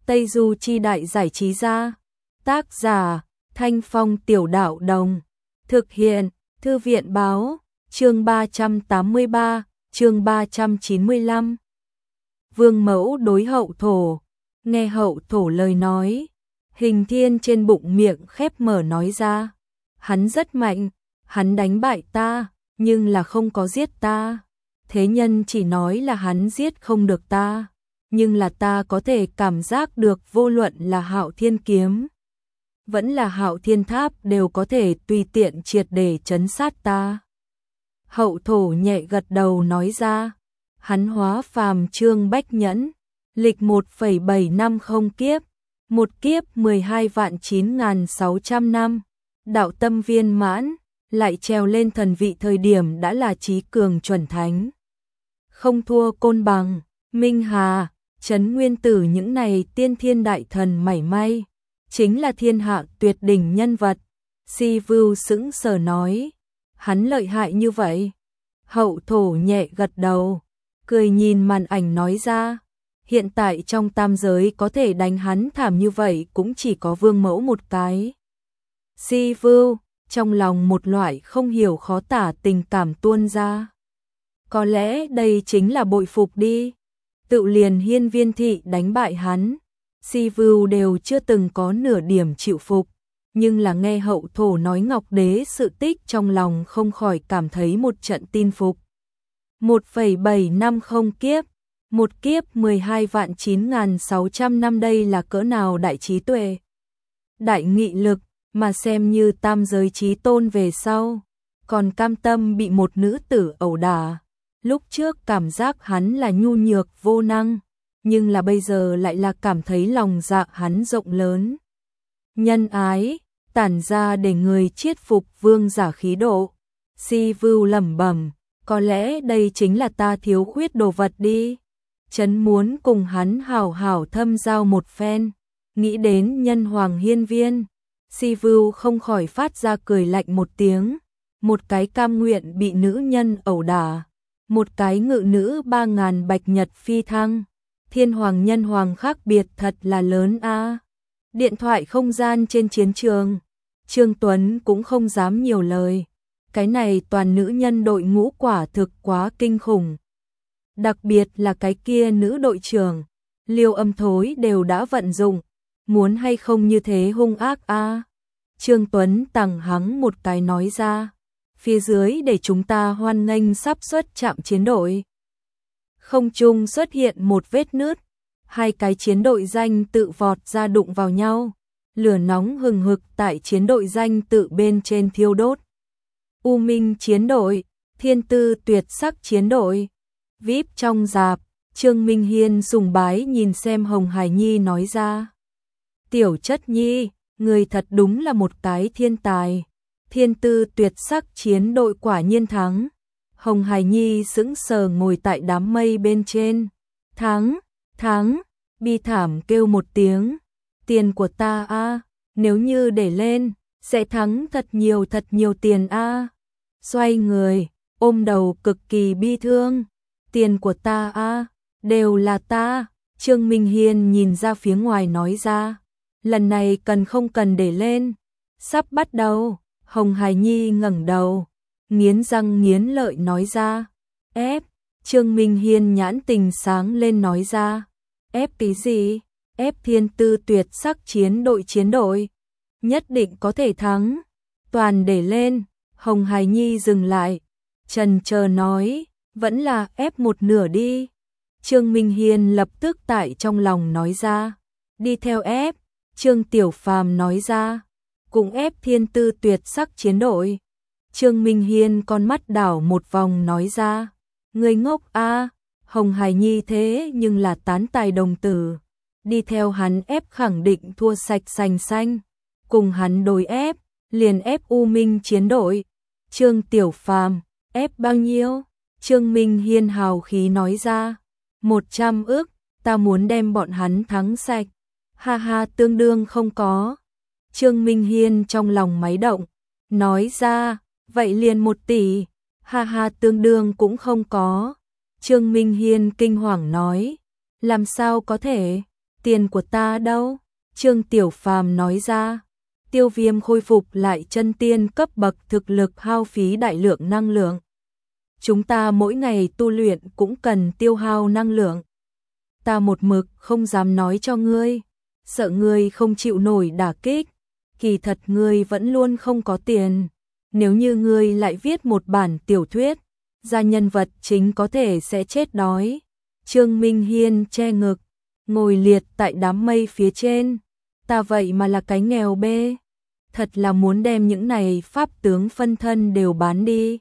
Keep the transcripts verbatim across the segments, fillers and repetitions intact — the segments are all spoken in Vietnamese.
Tây Du Chi Đại Giải Trí Gia. Tác giả Thanh Phong Tiểu Đạo Đồng. Thực hiện Thư viện Báo. Chương ba trăm tám mươi ba, chương ba trăm chín mươi lăm. Vương mẫu đối Hậu Thổ. Nghe Hậu Thổ lời nói, Hình Thiên trên bụng miệng khép mở nói ra. Hắn rất mạnh, hắn đánh bại ta, nhưng là không có giết ta. Thế nhân chỉ nói là hắn giết không được ta, nhưng là ta có thể cảm giác được vô luận là Hạo Thiên Kiếm, vẫn là Hạo Thiên Tháp đều có thể tùy tiện triệt để trấn sát ta. Hậu Thổ nhẹ gật đầu nói ra. Hắn hóa phàm Trương Bách Nhẫn, lịch một phẩy bảy năm không kiếp, một kiếp mười hai vạn chín nghìn sáu trăm năm, đạo tâm viên mãn, lại trèo lên thần vị thời điểm đã là trí cường chuẩn thánh. Không thua Côn Bằng, Minh Hà, Trấn Nguyên Tử những này tiên thiên đại thần mảy may, chính là thiên hạ tuyệt đỉnh nhân vật. Si Vưu sững sờ nói, hắn lợi hại như vậy? Hậu Thổ nhẹ gật đầu, cười nhìn màn ảnh nói ra, hiện tại trong tam giới có thể đánh hắn thảm như vậy cũng chỉ có Vương mẫu một cái. Si Vưu, trong lòng một loại không hiểu khó tả tình cảm tuôn ra. Có lẽ đây chính là bội phục đi. Tự liền Hiên Viên Thị đánh bại hắn, Si Vưu đều chưa từng có nửa điểm chịu phục. Nhưng là nghe Hậu Thổ nói Ngọc Đế sự tích trong lòng không khỏi cảm thấy một trận tin phục. một phẩy bảy năm không kiếp, một kiếp mười hai vạn chín nghìn sáu trăm năm, đây là cỡ nào đại trí tuệ, đại nghị lực, mà xem như tam giới chí tôn về sau, còn cam tâm bị một nữ tử ẩu đả. Lúc trước cảm giác hắn là nhu nhược vô năng, nhưng là bây giờ lại là cảm thấy lòng dạ hắn rộng lớn. Nhân ái, tản ra để người chiết phục vương giả khí độ. Si Vưu lẩm bẩm, có lẽ đây chính là ta thiếu khuyết đồ vật đi. Chấn muốn cùng hắn hảo hảo thâm giao một phen. Nghĩ đến nhân hoàng hiên viên, Si Vưu không khỏi phát ra cười lạnh một tiếng. Một cái cam nguyện bị nữ nhân ẩu đả, một cái ngự nữ ba ngàn bạch nhật phi thăng. Thiên hoàng nhân hoàng khác biệt thật là lớn a. Điện thoại không gian trên chiến trường, Trương Tuấn cũng không dám nhiều lời. Cái này toàn nữ nhân đội ngũ quả thực quá kinh khủng. Đặc biệt là cái kia nữ đội trưởng, Liêu Âm Thối đều đã vận dụng, muốn hay không như thế hung ác a. Trương Tuấn tằng hắng một cái nói ra, phía dưới để chúng ta hoan nghênh sắp xuất trạm chiến đội. Không trung xuất hiện một vết nứt, hai cái chiến đội danh tự vọt ra đụng vào nhau, lửa nóng hừng hực tại chiến đội danh tự bên trên thiêu đốt. U Minh chiến đội, Thiên Tư Tuyệt Sắc chiến đội. vê i pê trong rạp, Trương Minh Hiên sùng bái nhìn xem Hồng Hải Nhi nói ra. Tiểu Chất Nhi, người thật đúng là một cái thiên tài. Thiên Tư Tuyệt Sắc chiến đội quả nhiên thắng. Hồng Hải Nhi sững sờ ngồi tại đám mây bên trên. Thắng, thắng, bi thảm kêu một tiếng. Tiền của ta a, nếu như để lên, sẽ thắng thật nhiều thật nhiều tiền a. Xoay người, ôm đầu cực kỳ bi thương. Tiền của ta a, đều là ta. Trương Minh Hiên nhìn ra phía ngoài nói ra. Lần này cần không cần để lên. Sắp bắt đầu. Hồng Hải Nhi ngẩng đầu, nghiến răng nghiến lợi nói ra. Ép. Trương Minh Hiên nhãn tình sáng lên nói ra. Ép cái gì? Ép Thiên Tư Tuyệt Sắc chiến đội chiến đội. Nhất định có thể thắng. Toàn để lên. Hồng Hải Nhi dừng lại, chần chờ nói, vẫn là ép một nửa đi. Trương Minh Hiên lập tức tại trong lòng nói ra, đi theo ép. Trương Tiểu Phàm nói ra, cùng ép Thiên Tư Tuyệt Sắc chiến đội. Trương Minh Hiên con mắt đảo một vòng nói ra, người ngốc a. Hồng Hải Nhi thế nhưng là tán tài đồng tử, đi theo hắn ép khẳng định thua sạch sành xanh, cùng hắn đối ép, liền ép U Minh chiến đội. Trương Tiểu Phàm, ép bao nhiêu? Trương Minh Hiên hào khí nói ra, một trăm ức, ta muốn đem bọn hắn thắng sạch. Ha ha, tương đương không có. Trương Minh Hiên trong lòng máy động, nói ra, vậy liền một tỷ. Ha ha, tương đương cũng không có. Trương Minh Hiên kinh hoàng nói, làm sao có thể? Tiền của ta đâu? Trương Tiểu Phàm nói ra. Tiêu Viêm khôi phục lại chân tiên cấp bậc thực lực hao phí đại lượng năng lượng. Chúng ta mỗi ngày tu luyện cũng cần tiêu hao năng lượng. Ta một mực không dám nói cho ngươi, sợ ngươi không chịu nổi đả kích. Kỳ thật ngươi vẫn luôn không có tiền. Nếu như ngươi lại viết một bản tiểu thuyết, ra nhân vật chính có thể sẽ chết đói. Trương Minh Hiên che ngực, ngồi liệt tại đám mây phía trên. Ta vậy mà là cái nghèo bê. Thật là muốn đem những này pháp tướng phân thân đều bán đi.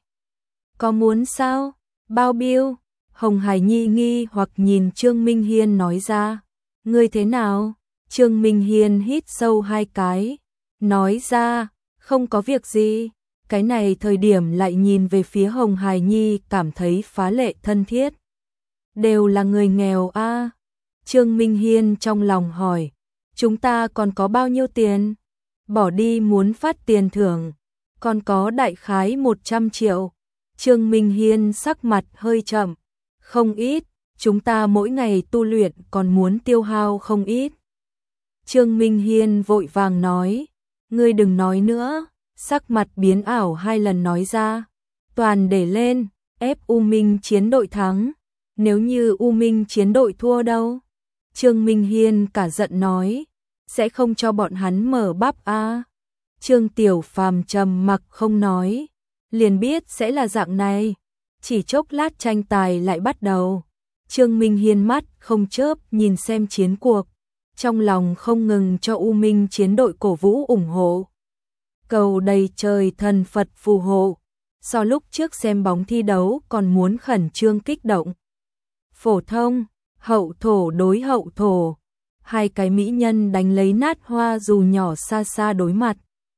Có muốn sao? Bao biêu? Hồng Hải Nhi nghi hoặc nhìn Trương Minh Hiên nói ra. Ngươi thế nào? Trương Minh Hiên hít sâu hai cái. Nói ra, không có việc gì. Cái này thời điểm lại nhìn về phía Hồng Hải Nhi cảm thấy phá lệ thân thiết. Đều là người nghèo a. À? Trương Minh Hiên trong lòng hỏi. Chúng ta còn có bao nhiêu tiền? Bỏ đi muốn phát tiền thưởng. Còn có đại khái một trăm triệu. Trương Minh Hiên sắc mặt hơi chậm. Không ít, chúng ta mỗi ngày tu luyện còn muốn tiêu hao không ít. Trương Minh Hiên vội vàng nói. Ngươi đừng nói nữa. Sắc mặt biến ảo hai lần nói ra. Toàn để lên, ép U Minh chiến đội thắng. Nếu như U Minh chiến đội thua đâu? Trương Minh Hiên cả giận nói. Sẽ không cho bọn hắn mở bắp a. À? Trương Tiểu Phàm trầm mặc không nói. Liền biết sẽ là dạng này. Chỉ chốc lát tranh tài lại bắt đầu. Trương Minh Hiên mắt không chớp nhìn xem chiến cuộc. Trong lòng không ngừng cho U Minh chiến đội cổ vũ ủng hộ. Cầu đầy trời thần Phật phù hộ. So lúc trước xem bóng thi đấu còn muốn khẩn trương kích động. Phổ thông, hậu thổ đối hậu thổ. Hai cái mỹ nhân đánh lấy nát hoa dù nhỏ xa xa đối mặt.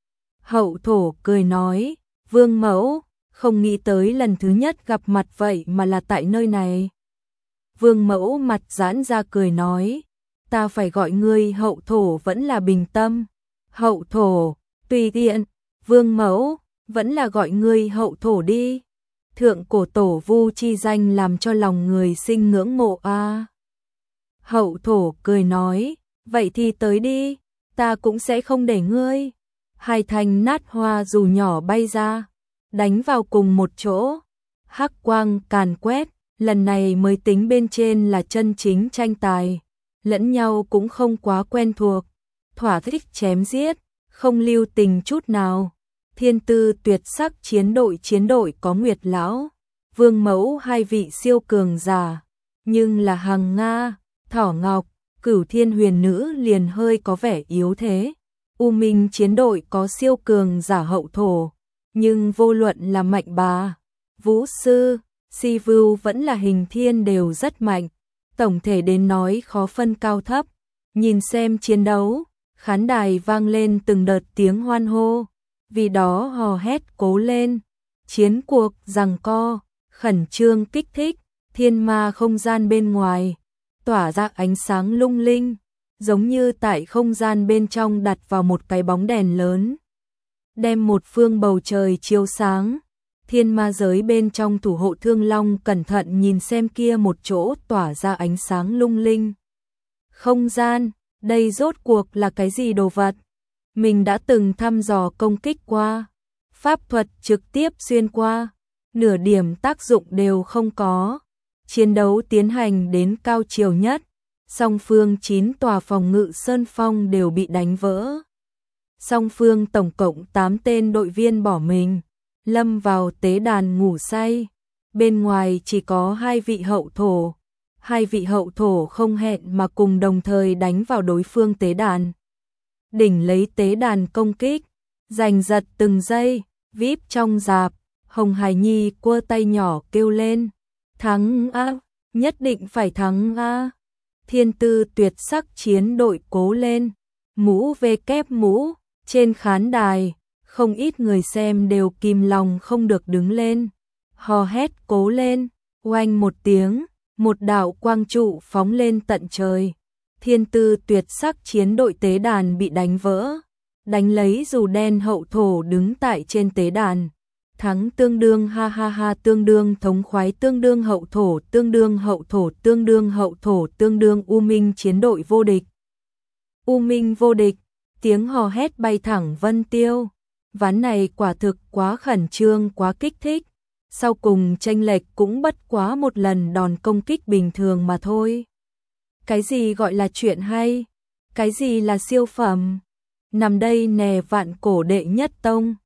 Hậu thổ cười nói. Vương mẫu, không nghĩ tới lần thứ nhất gặp mặt vậy mà là tại nơi này. Vương mẫu mặt giãn ra cười nói. Ta phải gọi ngươi hậu thổ vẫn là bình tâm. Hậu thổ, tùy tiện. Vương mẫu, vẫn là gọi ngươi hậu thổ đi. Thượng cổ tổ vu chi danh làm cho lòng người sinh ngưỡng mộ a. À. Hậu thổ cười nói. Vậy thì tới đi, ta cũng sẽ không để ngươi. Hai thanh nát hoa dù nhỏ bay ra, đánh vào cùng một chỗ. Hắc quang càn quét, lần này mới tính bên trên là chân chính tranh tài. Lẫn nhau cũng không quá quen thuộc, thỏa thích chém giết, không lưu tình chút nào. Thiên tư tuyệt sắc chiến đội chiến đội có Nguyệt Lão, Vương Mẫu hai vị siêu cường giả, nhưng là Hằng Nga, Thỏ Ngọc, Cửu Thiên Huyền Nữ liền hơi có vẻ yếu thế. U Minh chiến đội có siêu cường giả hậu thổ, nhưng vô luận là Mạnh Bà, Vũ Sư, Si Vưu vẫn là Hình Thiên đều rất mạnh. Tổng thể đến nói khó phân cao thấp. Nhìn xem chiến đấu, khán đài vang lên từng đợt tiếng hoan hô, vì đó hò hét cố lên. Chiến cuộc giằng co, khẩn trương kích thích, thiên ma không gian bên ngoài tỏa ra ánh sáng lung linh, giống như tại không gian bên trong đặt vào một cái bóng đèn lớn, đem một phương bầu trời chiếu sáng. Thiên ma giới bên trong thủ hộ Thương Long cẩn thận nhìn xem kia một chỗ tỏa ra ánh sáng lung linh. Không gian, đây rốt cuộc là cái gì đồ vật? Mình đã từng thăm dò công kích qua, pháp thuật trực tiếp xuyên qua, nửa điểm tác dụng đều không có. Chiến đấu tiến hành đến cao chiều nhất, song phương chín tòa phòng ngự sơn phong đều bị đánh vỡ. Song phương tổng cộng tám tên đội viên bỏ mình, lâm vào tế đàn ngủ say. Bên ngoài chỉ có hai vị hậu thổ. Hai vị hậu thổ không hẹn mà cùng đồng thời đánh vào đối phương tế đàn. Đỉnh lấy tế đàn công kích, giành giật từng giây, vê i pê trong rạp, Hồng Hải Nhi quơ tay nhỏ kêu lên. Thắng a, nhất định phải thắng a. Thiên tư tuyệt sắc chiến đội cố lên, mũ về kép mũ, trên khán đài. Không ít người xem đều kìm lòng không được đứng lên, hò hét cố lên. Oanh một tiếng, một đạo quang trụ phóng lên tận trời. Thiên tư tuyệt sắc chiến đội tế đàn bị đánh vỡ, đánh lấy dù đen hậu thổ đứng tại trên tế đàn. Thắng tương đương ha ha ha, tương đương thống khoái, tương đương hậu thổ, tương đương hậu thổ, tương đương hậu thổ, tương đương U Minh chiến đội vô địch. U Minh vô địch, tiếng hò hét bay thẳng Vân Tiêu. Ván này quả thực quá khẩn trương, quá kích thích. Sau cùng chênh lệch cũng bất quá một lần đòn công kích bình thường mà thôi. Cái gì gọi là chuyện hay? Cái gì là siêu phẩm? Nằm đây nè vạn cổ đệ nhất tông.